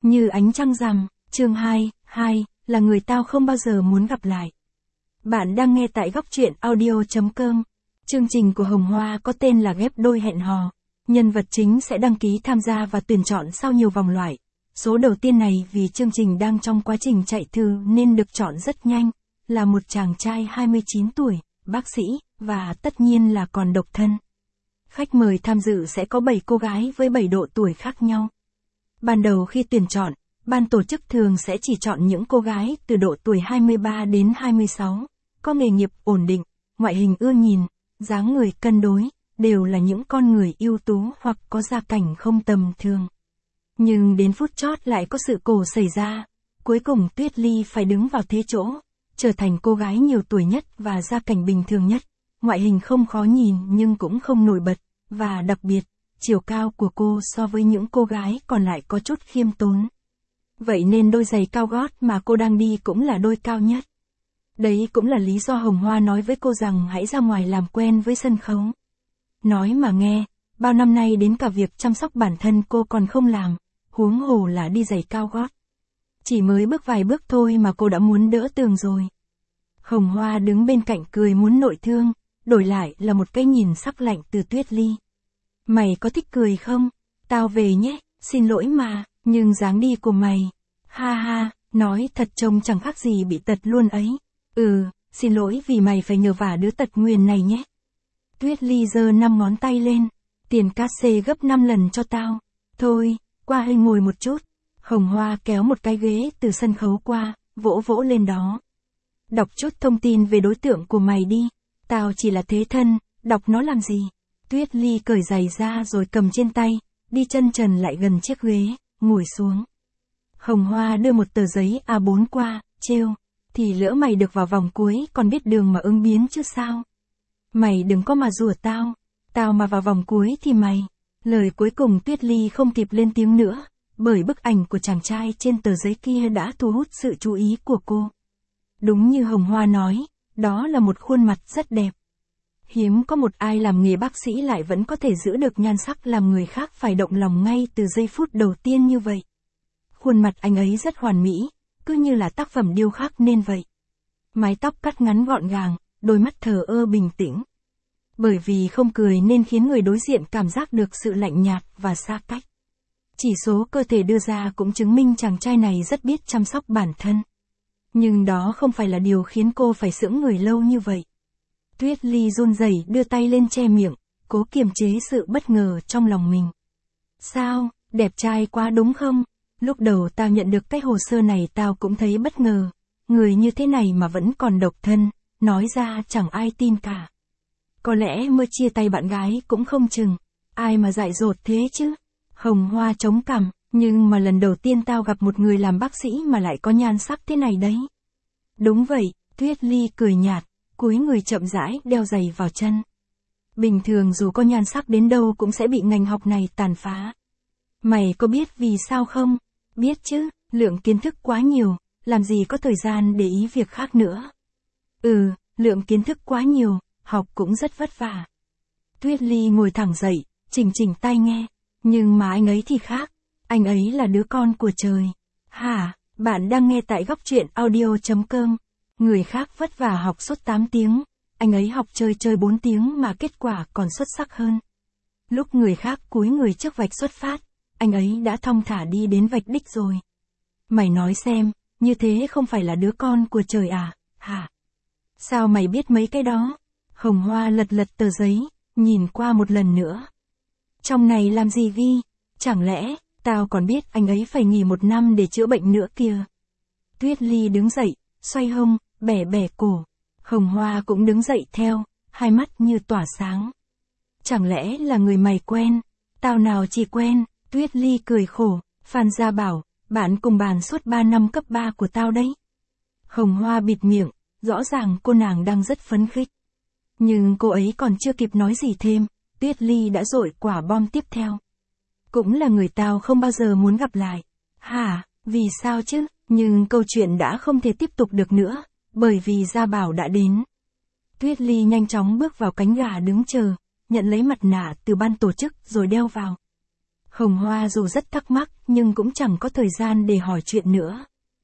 Như ánh trăng rằm, chương 2, là người tao không bao giờ muốn gặp lại. Bạn đang nghe tại góc truyện audio.com. Chương trình của Hồng Hoa có tên là Ghép đôi hẹn hò. Nhân vật chính sẽ đăng ký tham gia và tuyển chọn sau nhiều vòng loại. Số đầu tiên này vì chương trình đang trong quá trình chạy thử nên được chọn rất nhanh, là một chàng trai 29 tuổi, bác sĩ, và tất nhiên là còn độc thân. Khách mời tham dự sẽ có 7 cô gái với 7 độ tuổi khác nhau. Ban đầu khi tuyển chọn, ban tổ chức thường sẽ chỉ chọn những cô gái từ độ tuổi 23 đến 26, có nghề nghiệp ổn định, ngoại hình ưa nhìn, dáng người cân đối, đều là những con người ưu tú hoặc có gia cảnh không tầm thường. Nhưng đến phút chót lại có sự cố xảy ra, cuối cùng Tuyết Ly phải đứng vào thế chỗ, trở thành cô gái nhiều tuổi nhất và gia cảnh bình thường nhất, ngoại hình không khó nhìn nhưng cũng không nổi bật, và đặc biệt, chiều cao của cô so với những cô gái còn lại có chút khiêm tốn. Vậy nên đôi giày cao gót mà cô đang đi cũng là đôi cao nhất. Đấy cũng là lý do Hồng Hoa nói với cô rằng hãy ra ngoài làm quen với sân khấu. Nói mà nghe, bao năm nay đến cả việc chăm sóc bản thân cô còn không làm, huống hồ là đi giày cao gót. Chỉ mới bước vài bước thôi mà cô đã muốn đỡ tường rồi. Hồng Hoa đứng bên cạnh cười muốn nội thương, đổi lại là một cái nhìn sắc lạnh từ Tuyết Ly. Mày có thích cười không? Tao về nhé, xin lỗi mà, nhưng dáng đi của mày. Ha ha, nói thật trông chẳng khác gì bị tật luôn ấy. Xin lỗi vì mày phải nhờ vả đứa tật nguyền này nhé. Tuyết Ly giơ 5 ngón tay lên. Tiền cát xê gấp 5 lần cho tao. Thôi, qua hơi ngồi một chút. Hồng Hoa kéo một cái ghế từ sân khấu qua, vỗ vỗ lên đó. Đọc chút thông tin về đối tượng của mày đi. Tao chỉ là thế thân, đọc nó làm gì? Tuyết Ly cởi giày ra rồi cầm trên tay, đi chân trần lại gần chiếc ghế, ngồi xuống. Hồng Hoa đưa một tờ giấy A4 qua, trêu, thì lỡ mày được vào vòng cuối còn biết đường mà ứng biến chứ sao? Mày đừng có mà rủa tao mà vào vòng cuối thì mày. Lời cuối cùng Tuyết Ly không kịp lên tiếng nữa, bởi bức ảnh của chàng trai trên tờ giấy kia đã thu hút sự chú ý của cô. Đúng như Hồng Hoa nói, đó là một khuôn mặt rất đẹp. Hiếm có một ai làm nghề bác sĩ lại vẫn có thể giữ được nhan sắc làm người khác phải động lòng ngay từ giây phút đầu tiên như vậy. Khuôn mặt anh ấy rất hoàn mỹ, cứ như là tác phẩm điêu khắc nên vậy. Mái tóc cắt ngắn gọn gàng, đôi mắt thờ ơ bình tĩnh. Bởi vì không cười nên khiến người đối diện cảm giác được sự lạnh nhạt và xa cách. Chỉ số cơ thể đưa ra cũng chứng minh chàng trai này rất biết chăm sóc bản thân. Nhưng đó không phải là điều khiến cô phải sững người lâu như vậy. Tuyết Ly run rẩy đưa tay lên che miệng, cố kiềm chế sự bất ngờ trong lòng mình. Sao, đẹp trai quá đúng không? Lúc đầu tao nhận được cái hồ sơ này tao cũng thấy bất ngờ. Người như thế này mà vẫn còn độc thân, nói ra chẳng ai tin cả. Có lẽ mới chia tay bạn gái cũng không chừng. Ai mà dại dột thế chứ? Hồng Hoa chống cằm, nhưng mà lần đầu tiên tao gặp một người làm bác sĩ mà lại có nhan sắc thế này đấy. Đúng vậy, Tuyết Ly cười nhạt, cúi người chậm rãi đeo giày vào chân. Bình thường dù có nhan sắc đến đâu cũng sẽ bị ngành học này tàn phá. Mày có biết vì sao không? Biết chứ, lượng kiến thức quá nhiều, làm gì có thời gian để ý việc khác nữa. Lượng kiến thức quá nhiều, học cũng rất vất vả. Tuyết Ly ngồi thẳng dậy, chỉnh tai nghe. Nhưng mà anh ấy thì khác, anh ấy là đứa con của trời. Hả, bạn đang nghe tại góc truyện audio.com. Người khác vất vả học suốt 8 tiếng, anh ấy học chơi 4 tiếng mà kết quả còn xuất sắc hơn. Lúc người khác cúi người trước vạch xuất phát, anh ấy đã thong thả đi đến vạch đích rồi. Mày nói xem, như thế không phải là đứa con của trời à, hả? Sao mày biết mấy cái đó? Hồng Hoa lật tờ giấy, nhìn qua một lần nữa. Trong này làm gì ghi? Chẳng lẽ, tao còn biết anh ấy phải nghỉ 1 năm để chữa bệnh nữa kìa. Tuyết Ly đứng dậy, xoay hông, bẻ cổ. Hồng Hoa cũng đứng dậy theo, hai mắt như tỏa sáng. Chẳng lẽ là người mày quen? Tao nào chỉ quen. Tuyết Ly cười khổ, Phan Gia Bảo, bạn cùng bàn suốt 3 năm cấp 3 của tao đấy. Hồng Hoa bịt miệng, rõ ràng cô nàng đang rất phấn khích. Nhưng cô ấy còn chưa kịp nói gì thêm, Tuyết Ly đã dội quả bom tiếp theo. Cũng là người tao không bao giờ muốn gặp lại. Hả, vì sao chứ? Nhưng câu chuyện đã không thể tiếp tục được nữa, bởi vì Gia Bảo đã đến. Tuyết Ly nhanh chóng bước vào cánh gà đứng chờ, nhận lấy mặt nạ từ ban tổ chức rồi đeo vào. Hồng Hoa dù rất thắc mắc nhưng cũng chẳng có thời gian để hỏi chuyện nữa.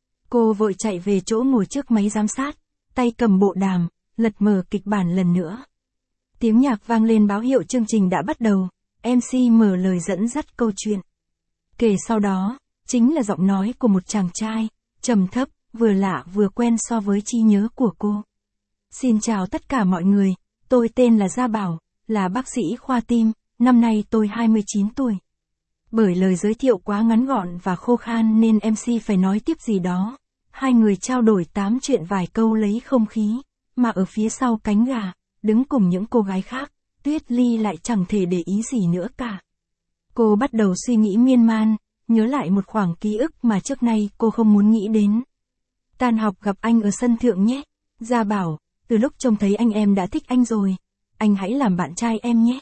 Cô vội chạy về chỗ ngồi trước máy giám sát, tay cầm bộ đàm, lật mở kịch bản lần nữa. Tiếng nhạc vang lên báo hiệu chương trình đã bắt đầu, MC mở lời dẫn dắt câu chuyện. Kể sau đó, chính là giọng nói của một chàng trai, trầm thấp, vừa lạ vừa quen so với trí nhớ của cô. Xin chào tất cả mọi người, tôi tên là Gia Bảo, là bác sĩ khoa tim, năm nay tôi 29 tuổi. Bởi lời giới thiệu quá ngắn gọn và khô khan nên MC phải nói tiếp gì đó. Hai người trao đổi tám chuyện vài câu lấy không khí, mà ở phía sau cánh gà, đứng cùng những cô gái khác, Tuyết Ly lại chẳng thể để ý gì nữa cả. Cô bắt đầu suy nghĩ miên man, nhớ lại một khoảng ký ức mà trước nay cô không muốn nghĩ đến. Tan học gặp anh ở sân thượng nhé. Gia Bảo, từ lúc trông thấy anh em đã thích anh rồi. Anh hãy làm bạn trai em nhé.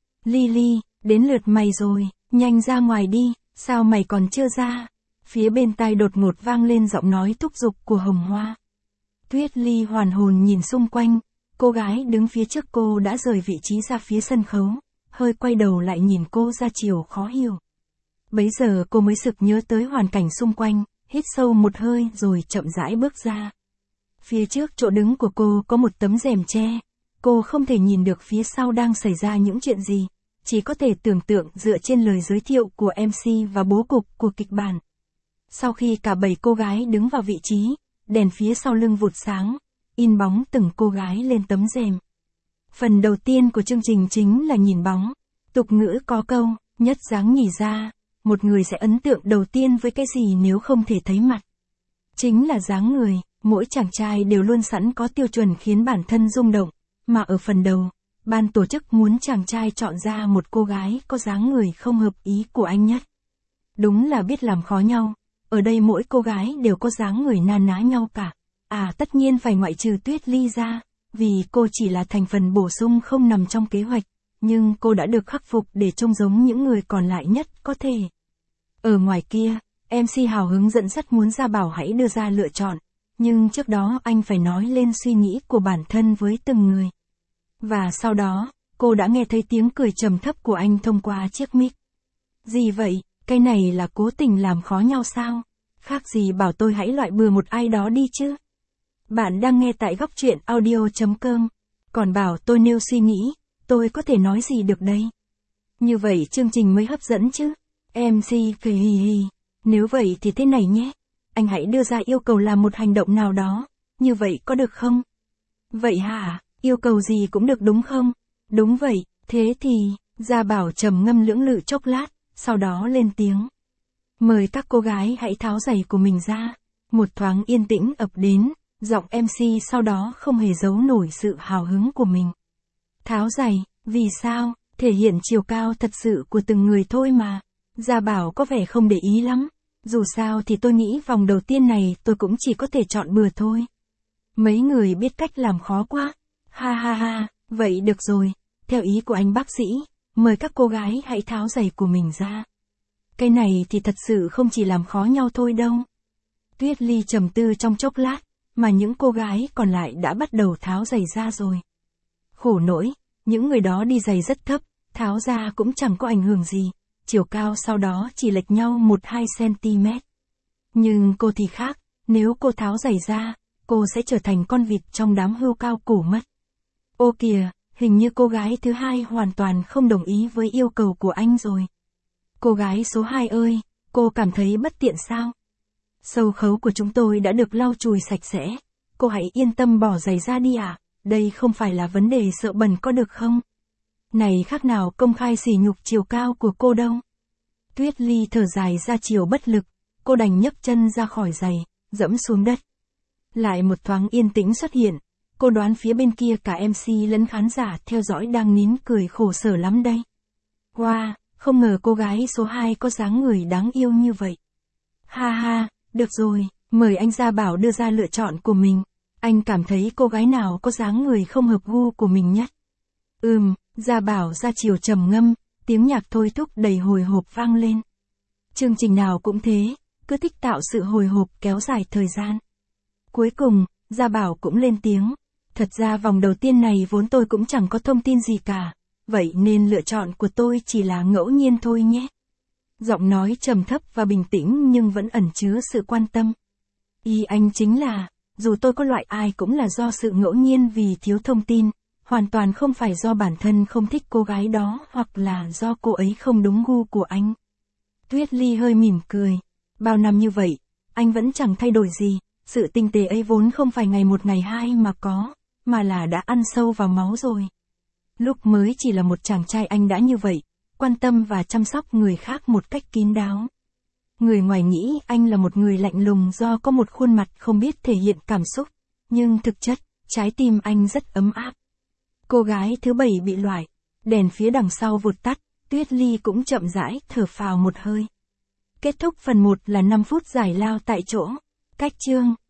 Ly, đến lượt mày rồi, nhanh ra ngoài đi, sao mày còn chưa ra? Phía bên tai đột ngột vang lên giọng nói thúc giục của Hồng Hoa. Tuyết Ly hoàn hồn nhìn xung quanh, cô gái đứng phía trước cô đã rời vị trí ra phía sân khấu, hơi quay đầu lại nhìn cô ra chiều khó hiểu. Bấy giờ cô mới sực nhớ tới hoàn cảnh xung quanh, hít sâu một hơi rồi chậm rãi bước ra. Phía trước chỗ đứng của cô có một tấm rèm che, cô không thể nhìn được phía sau đang xảy ra những chuyện gì, chỉ có thể tưởng tượng dựa trên lời giới thiệu của MC và bố cục của kịch bản. Sau khi cả 7 cô gái đứng vào vị trí, đèn phía sau lưng vụt sáng, in bóng từng cô gái lên tấm rèm. Phần đầu tiên của chương trình chính là nhìn bóng. Tục ngữ có câu, nhất dáng nhì ra, một người sẽ ấn tượng đầu tiên với cái gì nếu không thể thấy mặt. Chính là dáng người, mỗi chàng trai đều luôn sẵn có tiêu chuẩn khiến bản thân rung động, mà ở phần đầu, ban tổ chức muốn chàng trai chọn ra một cô gái có dáng người không hợp ý của anh nhất. Đúng là biết làm khó nhau, ở đây mỗi cô gái đều có dáng người na ná nhau cả. Tất nhiên phải ngoại trừ Tuyết Ly ra, vì cô chỉ là thành phần bổ sung không nằm trong kế hoạch, nhưng cô đã được khắc phục để trông giống những người còn lại nhất có thể. Ở ngoài kia, MC hào hứng dẫn dắt muốn Gia Bảo hãy đưa ra lựa chọn, nhưng trước đó anh phải nói lên suy nghĩ của bản thân với từng người. Và sau đó, cô đã nghe thấy tiếng cười trầm thấp của anh thông qua chiếc mic. Gì vậy, cái này là cố tình làm khó nhau sao? Khác gì bảo tôi hãy loại bừa một ai đó đi chứ? Bạn đang nghe tại góc truyện audio.com, còn bảo tôi nêu suy nghĩ, tôi có thể nói gì được đây? Như vậy chương trình mới hấp dẫn chứ? MC cười hì hì, nếu vậy thì thế này nhé, anh hãy đưa ra yêu cầu làm một hành động nào đó, như vậy có được không? Vậy hả, yêu cầu gì cũng được đúng không? Đúng vậy, thế thì, Gia Bảo trầm ngâm lưỡng lự chốc lát, sau đó lên tiếng. Mời các cô gái hãy tháo giày của mình ra. Một thoáng yên tĩnh ập đến, giọng MC sau đó không hề giấu nổi sự hào hứng của mình. Tháo giày, vì sao? Thể hiện chiều cao thật sự của từng người thôi mà. Gia Bảo có vẻ không để ý lắm. Dù sao thì tôi nghĩ vòng đầu tiên này tôi cũng chỉ có thể chọn bừa thôi. Mấy người biết cách làm khó quá. Ha, vậy được rồi. Theo ý của anh bác sĩ, mời các cô gái hãy tháo giày của mình ra. Cái này thì thật sự không chỉ làm khó nhau thôi đâu. Tuyết Ly trầm tư trong chốc lát, mà những cô gái còn lại đã bắt đầu tháo giày ra rồi. Khổ nỗi, những người đó đi giày rất thấp, tháo ra cũng chẳng có ảnh hưởng gì, chiều cao sau đó chỉ lệch nhau 1-2 cm. Nhưng cô thì khác, nếu cô tháo giày ra, cô sẽ trở thành con vịt trong đám hươu cao cổ mất. Ô kìa, hình như cô gái thứ hai hoàn toàn không đồng ý với yêu cầu của anh rồi. Cô gái số 2 ơi, cô cảm thấy bất tiện sao? Sâu khấu của chúng tôi đã được lau chùi sạch sẽ, cô hãy yên tâm bỏ giày ra đi ạ, đây không phải là vấn đề sợ bẩn có được không? Này khác nào công khai sỉ nhục chiều cao của cô đâu. Tuyết Ly thở dài ra chiều bất lực, cô đành nhấc chân ra khỏi giày, dẫm xuống đất. Lại một thoáng yên tĩnh xuất hiện, cô đoán phía bên kia cả MC lẫn khán giả theo dõi đang nín cười khổ sở lắm đây. Wow, không ngờ cô gái số 2 có dáng người đáng yêu như vậy. Ha, được rồi, mời anh Gia Bảo đưa ra lựa chọn của mình. Anh cảm thấy cô gái nào có dáng người không hợp gu của mình nhất? Gia Bảo ra chiều trầm ngâm, tiếng nhạc thôi thúc đầy hồi hộp vang lên. Chương trình nào cũng thế, cứ thích tạo sự hồi hộp kéo dài thời gian. Cuối cùng, Gia Bảo cũng lên tiếng. Thật ra vòng đầu tiên này vốn tôi cũng chẳng có thông tin gì cả, vậy nên lựa chọn của tôi chỉ là ngẫu nhiên thôi nhé. Giọng nói trầm thấp và bình tĩnh nhưng vẫn ẩn chứa sự quan tâm. Ý anh chính là, dù tôi có loại ai cũng là do sự ngẫu nhiên vì thiếu thông tin, hoàn toàn không phải do bản thân không thích cô gái đó hoặc là do cô ấy không đúng gu của anh. Tuyết Ly hơi mỉm cười. Bao năm như vậy, anh vẫn chẳng thay đổi gì, sự tinh tế ấy vốn không phải ngày một ngày hai mà có, mà là đã ăn sâu vào máu rồi. Lúc mới chỉ là một chàng trai anh đã như vậy, quan tâm và chăm sóc người khác một cách kín đáo. Người ngoài nghĩ anh là một người lạnh lùng do có một khuôn mặt không biết thể hiện cảm xúc, nhưng thực chất, trái tim anh rất ấm áp. Cô gái thứ 7 bị loại, đèn phía đằng sau vụt tắt, Tuyết Ly cũng chậm rãi thở phào một hơi. Kết thúc phần 1 là 5 phút giải lao tại chỗ. Cách chương